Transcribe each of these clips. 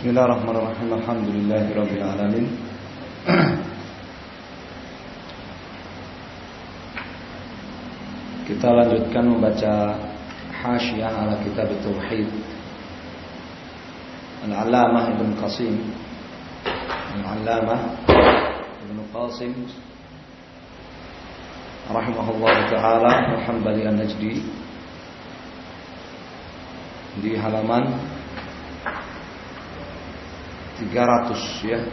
Bismillahirrahmanirrahim. Alhamdulillahirabbil alamin. Kita lanjutkan membaca Hasyiah ala Kitab Tauhid Al-Allamah Ibn Qasim rahimahullah ta'ala Al-Hambali An-Najdi di halaman 300 ya.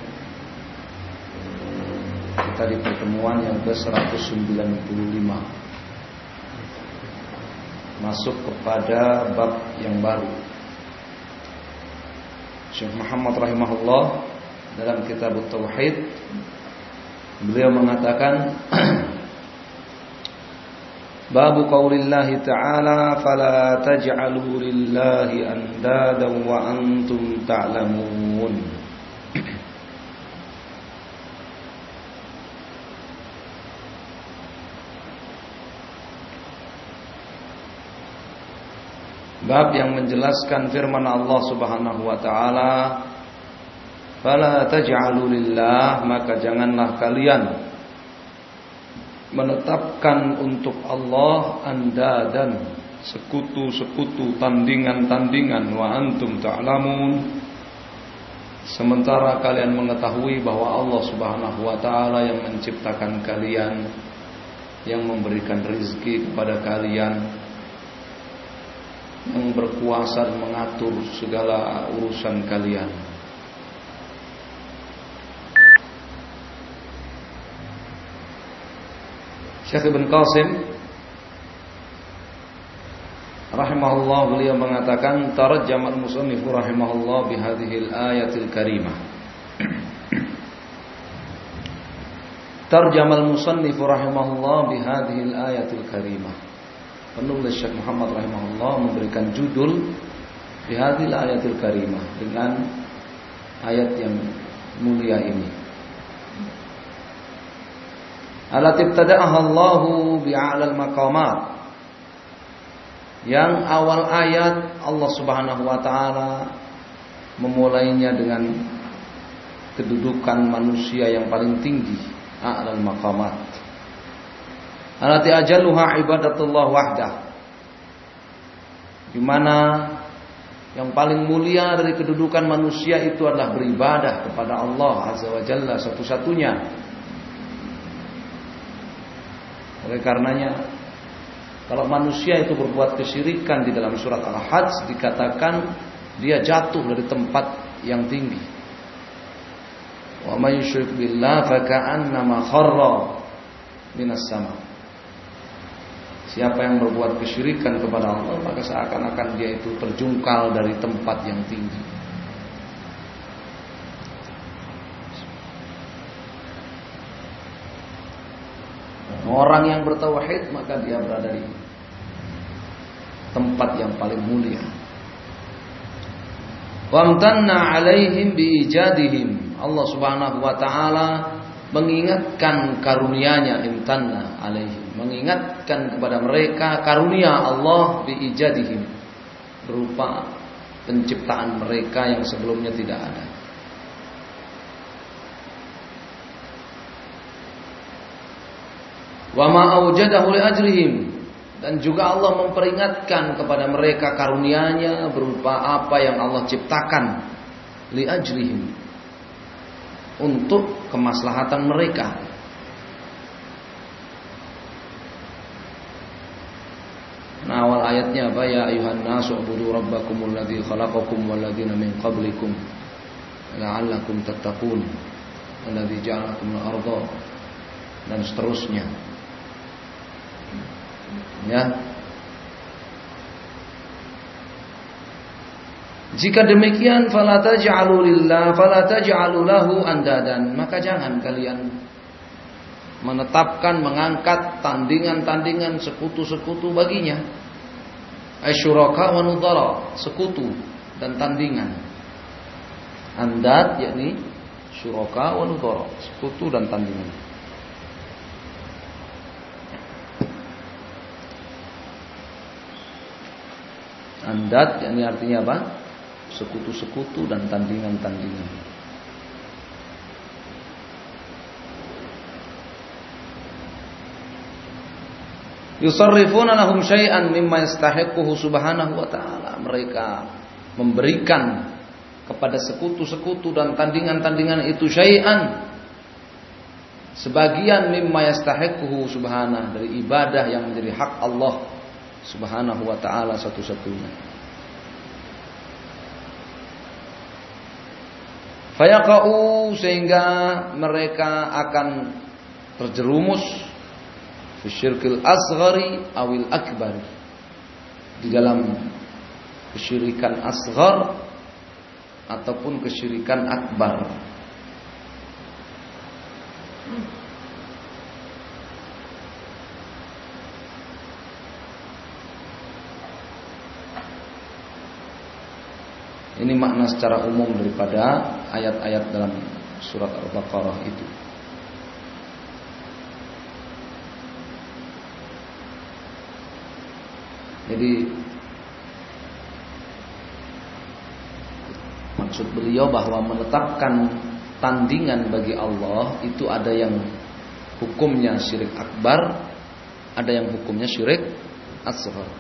Kita di pertemuan yang ke-195 masuk kepada bab yang baru. Syekh Muhammad rahimahullah dalam kitab Tauhid beliau mengatakan Babu qaulillahi ta'ala fala taj'alu lillahi andadan wa antum ta'lamun. Bab yang menjelaskan firman Allah Subhanahu wa taala, fala taj'alu lillah, maka janganlah kalian menetapkan untuk Allah andadan, sekutu-sekutu, tandingan-tandingan, wa antum ta'lamun, sementara kalian mengetahui bahwa Allah Subhanahu wa taala yang menciptakan kalian, yang memberikan rizki kepada kalian, yang berkuasa dan mengatur segala urusan kalian. Syekh Ibn Qasim rahimahullah beliau mengatakan tarajjama al-musannif rahimahullah bihadhil ayatil karimah. Tarjama al-musannif rahimahullah bihadhil ayatil karimah. Penulis Syekh Muhammad rahimahullah memberikan judul bihadhil ayatil karimah, dengan ayat yang mulia ini. Allati ibtada'aha Allahu bi'alal maqamat, yang awal ayat Allah Subhanahu wa taala memulainya dengan kedudukan manusia yang paling tinggi, a'lal maqamat. Allati ajalluha ibadatullah wahdah, di mana yang paling mulia dari kedudukan manusia itu adalah beribadah kepada Allah Azza wa Jalla satu-satunya. Oleh karenanya, kalau manusia itu berbuat kesyirikan, di dalam surat Al-Hajj dikatakan dia jatuh dari tempat yang tinggi. Wa may yusyrik billah fa ka'annama kharra minas sama. Siapa yang berbuat kesyirikan kepada Allah, maka seakan-akan dia itu terjungkal dari tempat yang tinggi. Orang yang bertauhid maka dia berada di tempat yang paling mulia. Wamtanna alaihim biijadihim, Allah Subhanahu wa taala mengingatkan karunia-Nya, imtanna alaihim, mengingatkan kepada mereka karunia Allah biijadihim, berupa penciptaan mereka yang sebelumnya tidak ada. Wa ma aujadahu li ajrihim, dan juga Allah memperingatkan kepada mereka karunia-Nya berupa apa yang Allah ciptakan li ajrihim, untuk kemaslahatan mereka. Nah, awal ayatnya apa? Ya ayuhan nasu ubudu rabbakumul ladzi khalaqakum wal ladzina min qablikum la'allakum tattaqun alladzi ja'alakumul arda, dan seterusnya. Ya. Jika demikian, fala taj'alu lillah fala taj'alu lahu andadan, maka jangan kalian menetapkan, mengangkat tandingan-tandingan, sekutu-sekutu baginya. Asyuraka wa nudhara, sekutu dan tandingan. Andad yakni syuraka wa nudhara, sekutu dan tandingan. Andad, ini artinya apa? sekutu-sekutu dan tandingan-tandingan. Yusarrifuna lahum syai'an mimma yastahiquhu subhanahu wa ta'ala. Mereka memberikan kepada sekutu-sekutu dan tandingan-tandingan itu syai'an, sebagian mimma yastahiquhu subhanahu, dari ibadah yang menjadi hak Allah subhanahu wa ta'ala satu-satunya. Fayaqa'u, sehingga mereka akan terjerumus fi syirkil asghari awil akbar, di dalam kesyirikan asghar ataupun kesyirikan akbar. Ini makna secara umum daripada ayat-ayat dalam surat Al-Baqarah itu. Jadi maksud beliau bahwa menetapkan tandingan bagi Allah itu ada yang hukumnya syirik akbar, ada yang hukumnya syirik asghar.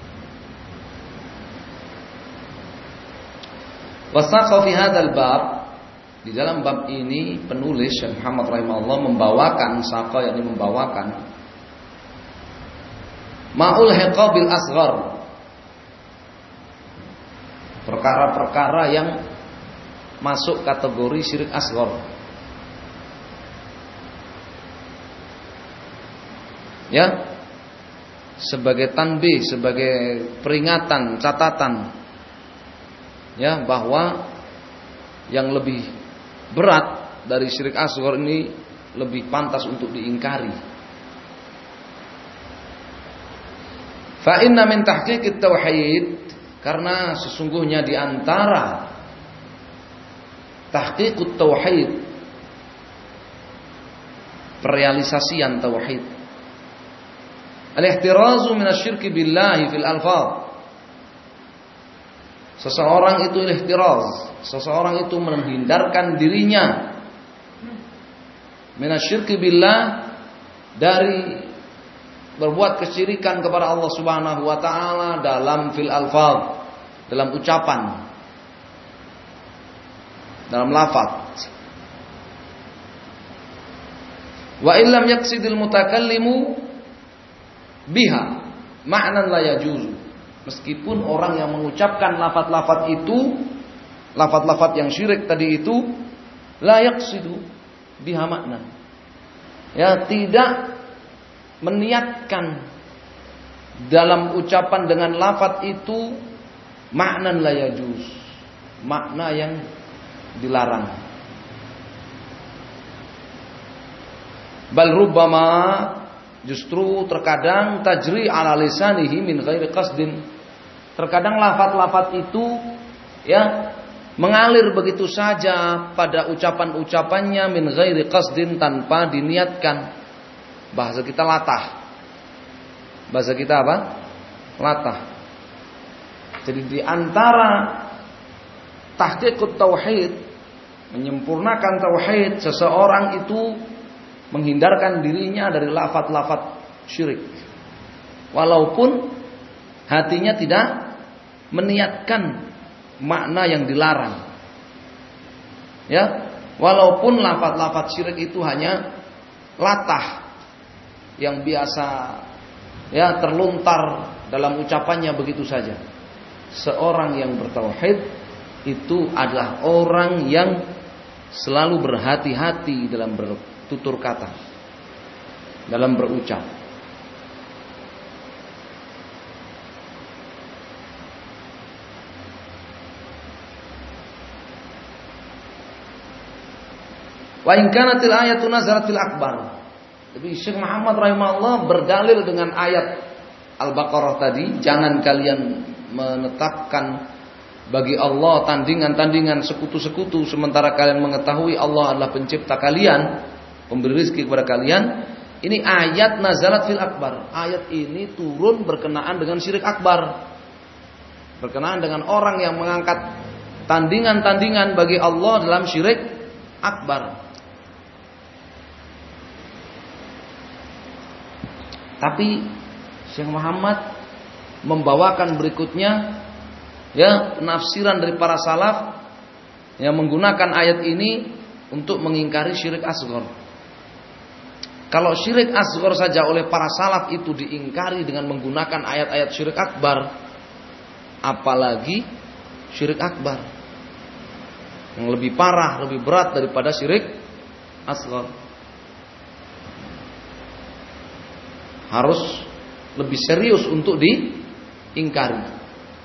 Wasaqah fi hadzal bab, di dalam bab ini penulis Syekh Muhammad rahimahullah membawakan saqa, yakni membawakan ma'ul hiqabil asghar, perkara-perkara yang masuk kategori syirik asghar. Ya, sebagai tanbih, sebagai peringatan, catatan, ya, bahwa yang lebih berat dari syirik asghar ini lebih pantas untuk diingkari. Fa inna min tahqiqit tauhid, karena sesungguhnya di antara tahqiqut tauhid, perealisasian tauhid, al-ihtirazu minasyirki billahi fil alfaz. Seseorang itu ihtiraz, seseorang itu menghindarkan dirinya minasyirki billah, dari berbuat kesyirikan kepada Allah Subhanahu wa taala dalam fil alfaz, dalam ucapan, dalam lafaz. Wa illam yaqsidil mutakallimu biha ma'nan la yajuzu, meskipun orang yang mengucapkan lafaz-lafaz itu, lafaz-lafaz yang syirik tadi itu, la yaqsidu biha makna, ya, tidak meniatkan dalam ucapan dengan lafaz itu maknan la yajuz, makna yang dilarang. Bal rubbama, justru terkadang tajri ala lisanihi min ghairi qasdin, terkadang lafaz-lafaz itu, ya, mengalir begitu saja pada ucapan-ucapannya min ghairi qasdin, tanpa diniatkan. Bahasa kita latah. Bahasa kita apa? Latah. Jadi di antara tahqiqut tauhid, menyempurnakan tauhid, seseorang itu menghindarkan dirinya dari lafaz-lafaz syirik, walaupun hatinya tidak meniatkan makna yang dilarang. Ya, walaupun lafaz-lafaz syirik itu hanya latah yang biasa, ya, terlontar dalam ucapannya begitu saja. Seorang yang bertauhid itu adalah orang yang selalu berhati-hati dalam bertutur kata, dalam berucap. Wa in kanatil ayatu nazarat fil akbar. Jadi Syekh Muhammad rahimahullah berdalil dengan ayat Al-Baqarah tadi, jangan kalian menetapkan bagi Allah tandingan-tandingan, sekutu-sekutu, sementara kalian mengetahui Allah adalah pencipta kalian, pemberi rezeki kepada kalian. Ini ayat nazalat fil akbar. Ayat ini turun berkenaan dengan syirik akbar, berkenaan dengan orang yang mengangkat tandingan-tandingan bagi Allah dalam syirik akbar. Tapi Syekh Muhammad membawakan berikutnya penafsiran dari para salaf yang menggunakan ayat ini untuk mengingkari syirik asghar. Kalau syirik asghar saja oleh para salaf itu diingkari dengan menggunakan ayat-ayat syirik akbar, apalagi syirik akbar yang lebih parah, lebih berat daripada syirik asghar. Harus lebih serius untuk diingkari.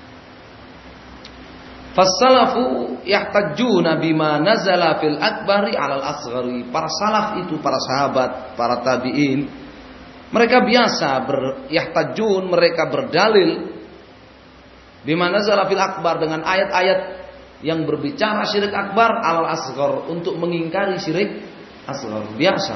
Fasalafu yahtajjuna bima nazala fil akbari 'alal asghari. Para salaf itu, para sahabat, para tabi'in, mereka biasa yahtajjun, mereka berdalil bima nazala fil akbar, dengan ayat-ayat yang berbicara syirik akbar 'alal asghar, untuk mengingkari syirik asghar. Biasa.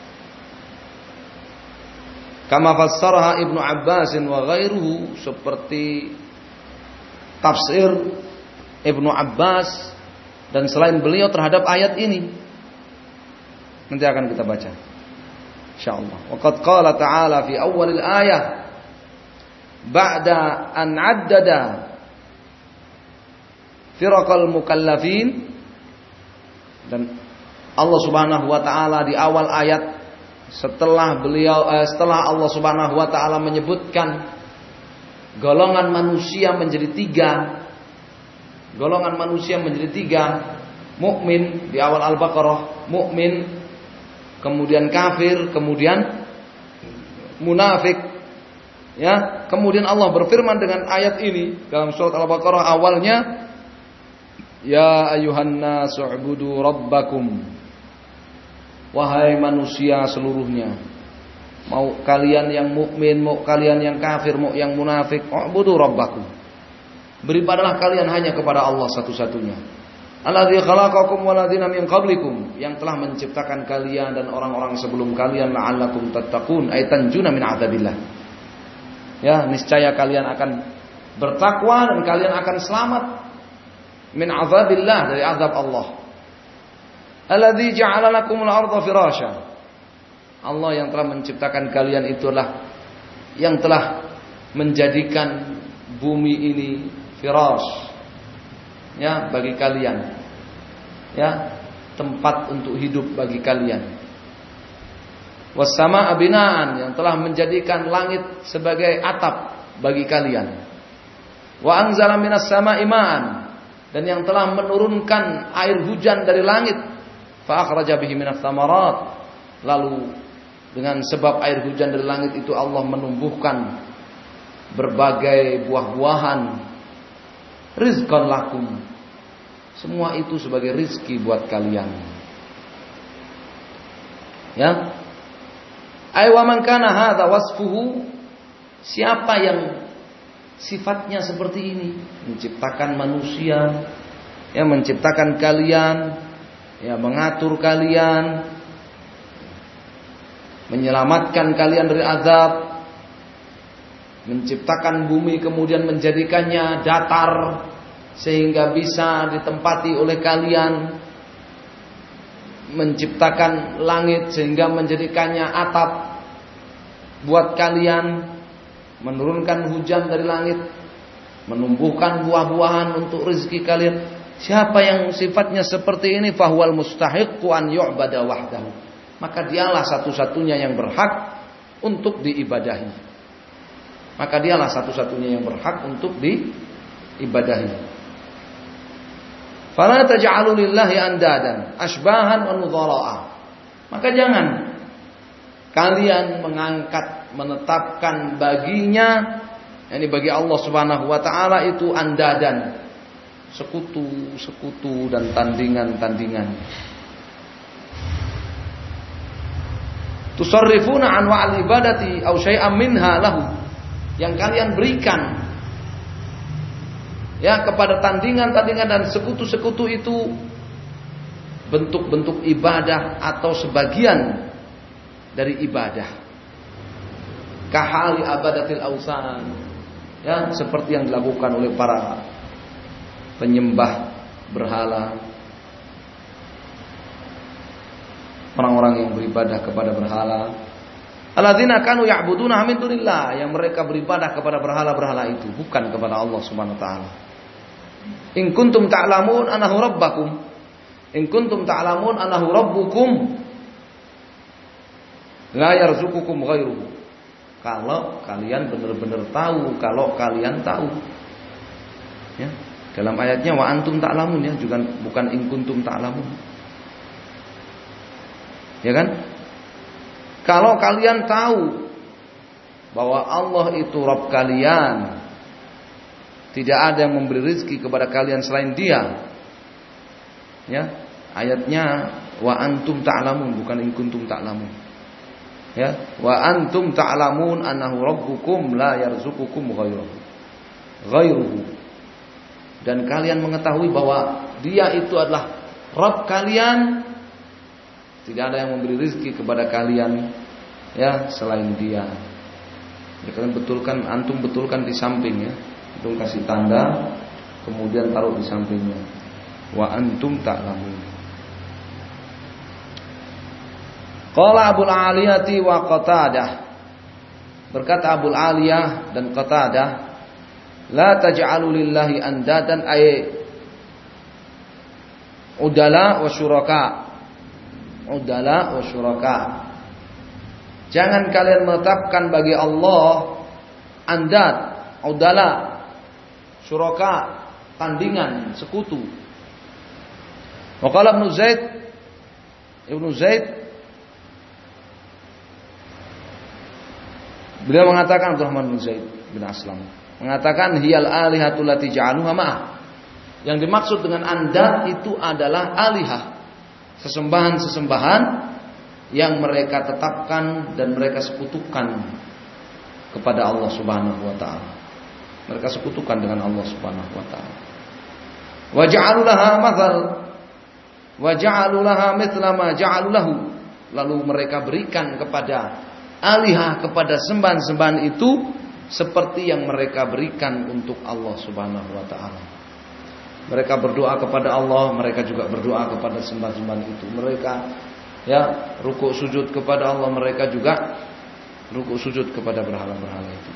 Kama fassaraha Ibnu Abbas wa ghairuhu, seperti tafsir Ibnu Abbas dan selain beliau terhadap ayat ini. Nanti akan kita baca insyaallah. Wa qad qala ta'ala fi awwalil ayah ba'da an 'addada firaqal mukallafin, dan Allah Subhanahu wa taala di awal ayat setelah Allah Subhanahu wa taala menyebutkan golongan manusia menjadi tiga. Golongan manusia menjadi tiga. Mukmin di awal Al-Baqarah, mukmin, kemudian kafir, kemudian munafik. Ya, kemudian Allah berfirman dengan ayat ini dalam surat Al-Baqarah awalnya, ya ayuhan nasu ubudu rabbakum. Wahai manusia seluruhnya, mau kalian yang mukmin, mau kalian yang kafir, mau yang munafik, ubudu rabbakum. Beribadalah kalian hanya kepada Allah satu-satunya. Alladzi khalaqakum waladzina min qablikum, yang telah menciptakan kalian dan orang-orang sebelum kalian, la'allakum tattaqun, ay tanjuna min adzabillah. Ya, niscaya kalian akan bertakwa dan kalian akan selamat min adzabillah, dari azab Allah. Alladzi ja'ala lakumul arda firasya. Allah yang telah menciptakan kalian itulah yang telah menjadikan bumi ini firas, ya, bagi kalian, ya, tempat untuk hidup bagi kalian. Wassamaa binaan, yang telah menjadikan langit sebagai atap bagi kalian. Wa anzala minas samaa'i ma'an, dan yang telah menurunkan air hujan dari langit. Fa akhraja bihi minas tsamarat, lalu dengan sebab air hujan dari langit itu Allah menumbuhkan berbagai buah-buahan. Rizqan lakum, semua itu sebagai rizki buat kalian. Ya, ay wa man kana hadza wasfuhu, siapa yang sifatnya seperti ini, menciptakan manusia, ya, menciptakan kalian, ya, mengatur kalian, menyelamatkan kalian dari azab, menciptakan bumi kemudian menjadikannya datar sehingga bisa ditempati oleh kalian, menciptakan langit sehingga menjadikannya atap buat kalian, menurunkan hujan dari langit, menumbuhkan buah-buahan untuk rezeki kalian. Siapa yang sifatnya seperti ini, fahuwal mustahiqqu an yu'bada wahdahu, maka dialah satu-satunya yang berhak untuk diibadahi. Maka dialah satu-satunya yang berhak untuk diibadahi. Fala taj'alu lillahi andadan asbahan wa nudhara'a. Maka jangan kalian menetapkan baginya, yakni bagi Allah Subhanahu wa taala itu andadan, sekutu-sekutu dan tandingan-tandingan. Tusarrifuna an wa'al ibadati aw syai'am minha lahu, yang kalian berikan, ya, kepada tandingan-tandingan dan sekutu-sekutu itu bentuk-bentuk ibadah atau sebagian dari ibadah. Kahali abadatil ausan, ya, seperti yang dilakukan oleh para penyembah berhala, orang-orang yang beribadah kepada berhala. Alladzina kanu ya'buduna min dunillah, yang mereka beribadah kepada berhala-berhala itu, bukan kepada Allah Subhanahu wa taala. In kuntum ta'lamun annahu rabbakum. In kuntum ta'lamun annahu rabbukum la yarzuqukum ghairuhu. Kalau kalian benar-benar tahu, kalau kalian tahu. Ya, dalam ayatnya wa antum ta'lamun ya, juga bukan in kuntum ta'lamun. Ya kan? Kalau kalian tahu bahwa Allah itu Rabb kalian, tidak ada yang memberi rezeki kepada kalian selain Dia. Ya, ayatnya wa antum ta'lamun, bukan in kuntum ta'lamun. Ya, wa antum ta'lamun annahu rabbukum la yarzuqukum ghairuhu. Dan kalian mengetahui bahwa Dia itu adalah Rabb kalian, tidak ada yang memberi rezeki kepada kalian ya selain Dia. Ya, kalian betulkan, antum betulkan di samping ya. Antum kasih tanda, kemudian taruh di sampingnya. Wa antum ta'lamun. Qala Abul Aliyati wa Qatadah. Berkata Abul Aliyah dan Qatadah, la taj'alu lillahi andadan ay udala wa syuraka. Udala wa syuraka. Jangan kalian menetapkan bagi Allah andad, udala, syuraka, tandingan, sekutu. Wa qala Ibnu Zaid beliau mengatakan, Abdurrahman bin Zaid bin Aslam mengatakan hiyal alihatul lati ja'aluha ma'ah. Yang dimaksud dengan andad itu adalah alihah, sesembahan-sesembahan yang mereka tetapkan dan mereka sekutukan kepada Allah Subhanahu wa taala. Mereka sekutukan dengan Allah Subhanahu wa taala. Wa ja'alu laha mathal wa ja'alu laha mithla ma ja'alu lahu. Lalu mereka berikan kepada alihah, kepada sembahan-sembahan itu seperti yang mereka berikan untuk Allah Subhanahu wa taala. Mereka berdoa kepada Allah, mereka juga berdoa kepada sembahan-sembahan itu. Mereka ya rukuk sujud kepada Allah, mereka juga rukuk sujud kepada berhala-berhala itu.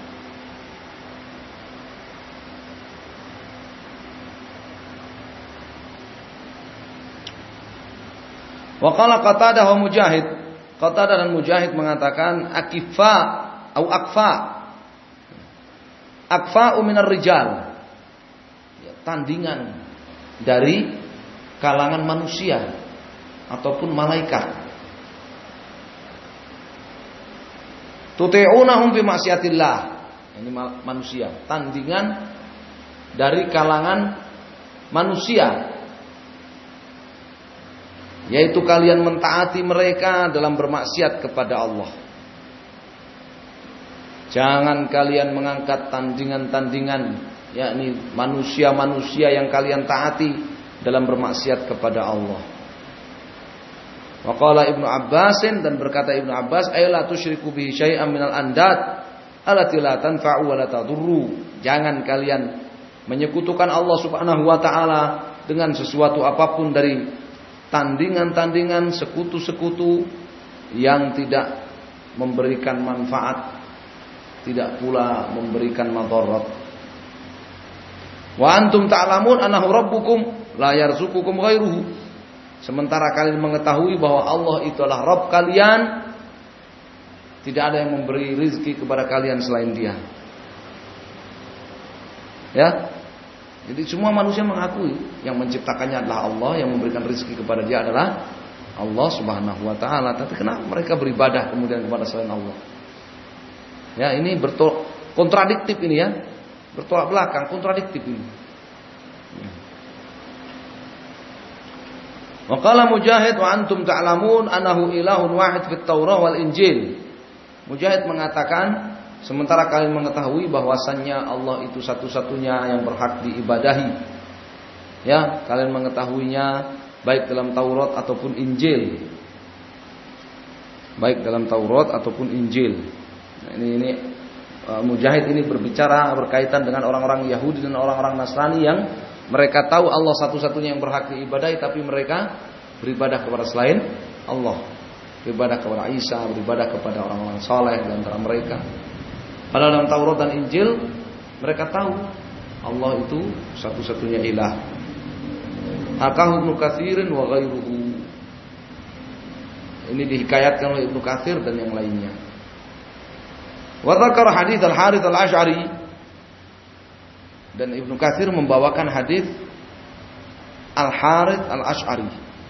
Wa qala Qatadah wa Mujahid. Qatadah dan Mujahid mengatakan akifa atau akfa. Akfa'u minar rijal. Ya, tandingan dari kalangan manusia ataupun malaikat. Tuti'unahum bi maksiatillah. Ini manusia, tandingan dari kalangan manusia. Yaitu kalian mentaati mereka dalam bermaksiat kepada Allah. Jangan kalian mengangkat tandingan-tandingan, yakni manusia-manusia yang kalian taati dalam bermaksiat kepada Allah. Wa qala Ibnu Abbasin, dan berkata Ibnu Abbas, ay la tusyriku bihi syai'an minal andad allati la tanfa'u wa la tadurru. Jangan kalian menyekutukan Allah Subhanahu wa taala dengan sesuatu apapun dari tandingan-tandingan, sekutu-sekutu yang tidak memberikan manfaat, tidak pula memberikan madarat. Wa antum ta'lamun annahu rabbukum la yarzuqukum ghairuhu. Sementara kalian mengetahui bahwa Allah itu adalah Rabb kalian, tidak ada yang memberi rezeki kepada kalian selain Dia. Ya. Jadi semua manusia mengakui yang menciptakannya adalah Allah, yang memberikan rezeki kepada dia adalah Allah Subhanahu wa taala. Tapi kenapa mereka beribadah kemudian kepada selain Allah? Ya, ini kontradiktif ini ya. Bertolak belakang, kontradiktif ini. Wa qala Mujahid wa antum ta'lamun annahu ilahun wahid fit Taurah wal Injil. Mujahid mengatakan, sementara kalian mengetahui bahwasannya Allah itu satu-satunya yang berhak diibadahi. Ya, kalian mengetahuinya baik dalam Taurat ataupun Injil. Baik dalam Taurat ataupun Injil. Nah, ini Mujahid ini berbicara berkaitan dengan orang-orang Yahudi dan orang-orang Nasrani yang Mereka tahu Allah satu-satunya yang berhak diibadahi, tapi mereka beribadah kepada selain Allah. Beribadah kepada Isa, beribadah kepada orang-orang saleh di antara mereka. Padahal dalam Taurat dan Injil mereka tahu Allah itu satu-satunya ilah. Hakahu Ibnu Katsirin wa ghairuhu. Ini dihikayatkan oleh Ibnu Katsir dan yang lainnya. Wa dzakara hadits Al-Harits Al-Asy'ari, dan Ibnu Katsir membawakan hadis Al-Harits Al-Asy'ari.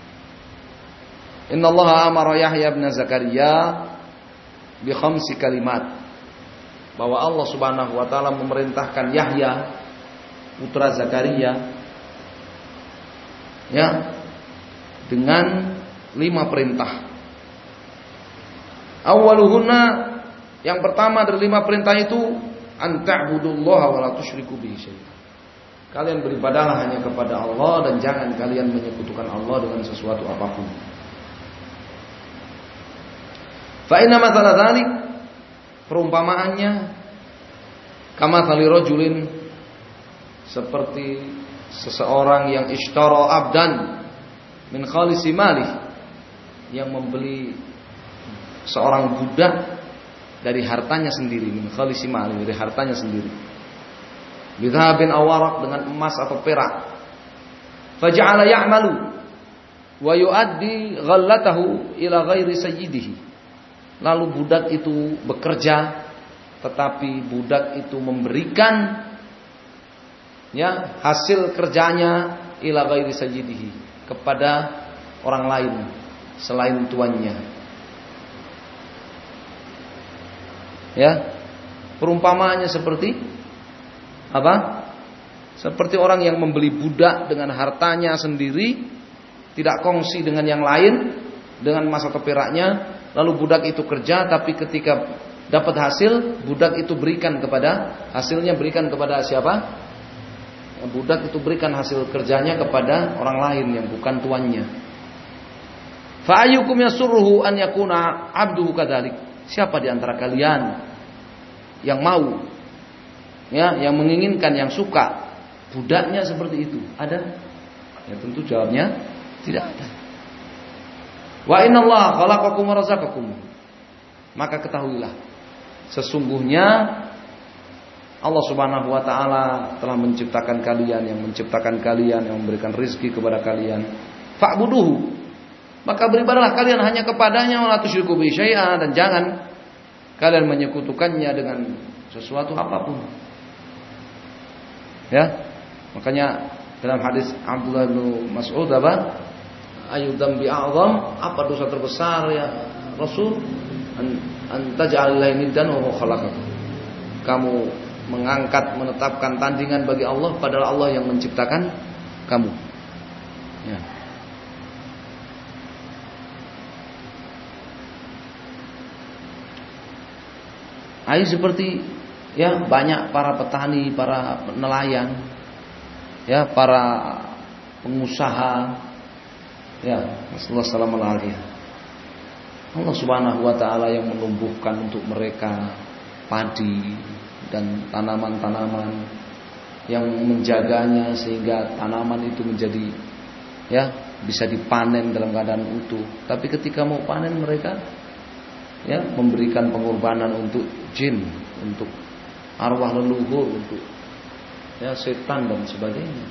Inna Allah amara Yahya bin Zakaria bi khamsi kalimat, bahwa Allah Subhanahu wa taala memerintahkan Yahya putra Zakaria dengan 5 perintah. Awwaluhunna, yang pertama dari 5 perintah itu, an ta'budullaha wa la tusyriku bihi syai'an. Kalian beribadahlah hanya kepada Allah dan jangan kalian menyekutukan Allah dengan sesuatu apapun. Fa inna mathala dzalik, perumpamaannya kama thali rajulin, seperti seseorang yang ishtara abdan min khalisi malih, yang membeli seorang budak dari hartanya sendiri, min khalisi malih, dari hartanya sendiri, bidhabin awarak, dengan emas atau perak. Faja'ala ya'malu wa yuaddi ghallatahu ila ghairi sayyidihi. Lalu budak itu bekerja, tetapi budak itu memberikan hasil kerjanya ila ghairi sayyidihi, kepada orang lain selain tuannya. Perumpamaannya seperti apa? Seperti orang yang membeli budak dengan hartanya sendiri, tidak kongsi dengan yang lain, dengan emas atau peraknya. Lalu budak itu kerja, tapi ketika dapat hasil, budak itu berikan kepada siapa? Budak itu berikan hasil kerjanya kepada orang lain yang bukan tuannya. Fa ayyukum yasurruhu an yakuna 'abduhu kadzalik. Siapa di antara kalian yang mau, yang menginginkan, yang suka budaknya seperti itu? Ada? Ya tentu jawabnya tidak ada. Wa innallaha khalaqakum wa razaqakum. Maka ketahuilah, sesungguhnya Allah Subhanahu wa taala telah menciptakan kalian, yang memberikan rezeki kepada kalian. Fa'buduhu. Maka beribadahlah kalian hanya kepadanya, wa la tusyriku bihi syai'an, dan jangan kalian menyekutukannya dengan sesuatu apapun. Makanya dalam hadis Abdullah bin Mas'ud apa? Ayu dzambi a'zam, apa dosa terbesar ya Rasul? An taj'alillah niddan wa khalaqakum. Kamu menetapkan tandingan bagi Allah, padahal Allah yang menciptakan kamu. Seperti banyak para petani, para nelayan, para pengusaha, Allah Subhanahu wa taala yang menumbuhkan untuk mereka padi dan tanaman-tanaman, yang menjaganya sehingga tanaman itu menjadi bisa dipanen dalam keadaan utuh. Tapi ketika mau panen, mereka memberikan pengorbanan untuk jin, untuk arwah leluhur, untuk setan dan sebagainya.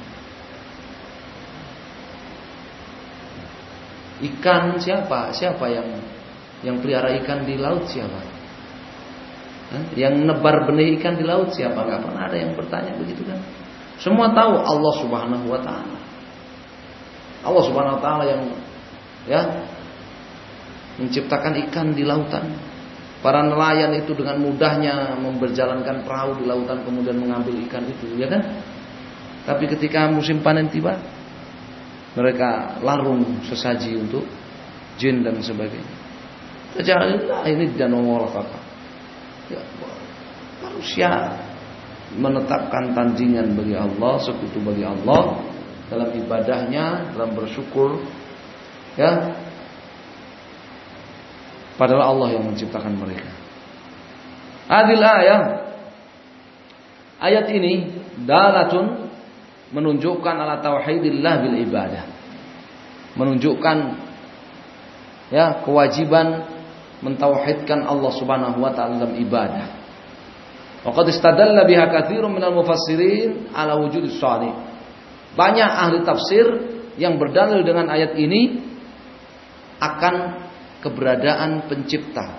Ikan, siapa yang pelihara ikan di laut? Siapa? Yang nebar benih ikan di laut? Siapa? Gak pernah ada yang bertanya begitu kan? Semua tahu Allah Subhanahu wa taala. Allah Subhanahu wa taala yang menciptakan ikan di lautan. Para nelayan itu dengan mudahnya memberjalankan perahu di lautan, kemudian mengambil ikan itu, ya kan? Tapi ketika musim panen tiba, mereka larung sesaji untuk jin dan sebagainya. Janganlah ini dan Allah kata. Manusia menetapkan tandingan bagi Allah, sekutu bagi Allah dalam ibadahnya, dalam bersyukur, padahal Allah yang menciptakan mereka. Adil ayat ini dalatun menunjukkan ala tauhidillah bil ibadah. Menunjukkan ya kewajiban mentauhidkan Allah Subhanahu wa taala dalam ibadah. Wa qad istadalla biha katsirun minal mufassirin ala wujudis shani. Banyak ahli tafsir yang berdalil dengan ayat ini akan keberadaan pencipta.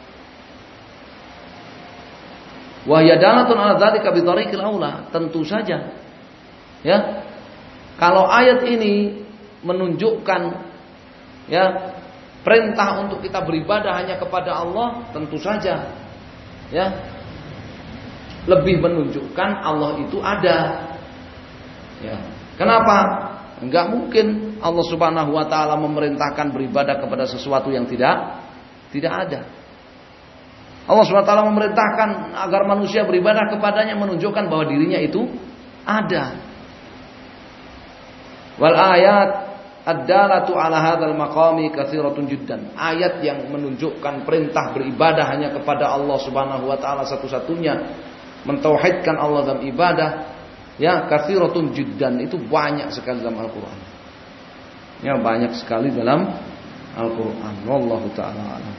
Wa yadalatun ala dzalika bi tariqil aula. Tentu saja ya. Kalau ayat ini menunjukkan ya perintah untuk kita beribadah hanya kepada Allah, tentu saja ya lebih menunjukkan Allah itu ada. Ya. Kenapa? Enggak mungkin Allah Subhanahu wa taala memerintahkan beribadah kepada sesuatu yang tidak ada. Allah Subhanahu wa taala memerintahkan agar manusia beribadah kepadanya, menunjukkan bahwa dirinya itu ada. Wal ayat ad-dalatu ala hadzal maqami katsiratun jiddan. Ayat yang menunjukkan perintah beribadah hanya kepada Allah Subhanahu wa taala satu-satunya, mentauhidkan Allah dalam ibadah, ya katsiratun jiddan, itu banyak sekali dalam Al-Qur'an. Ya, banyak sekali dalam Al-Qur'an. Wallahu taala a'lam.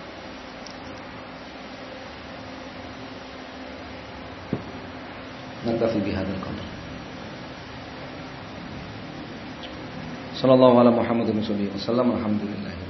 Naktafi bihadzal qadar. Sallallahu ala Muhammadin sallallahu alaihi wasallam. Alhamdulillah.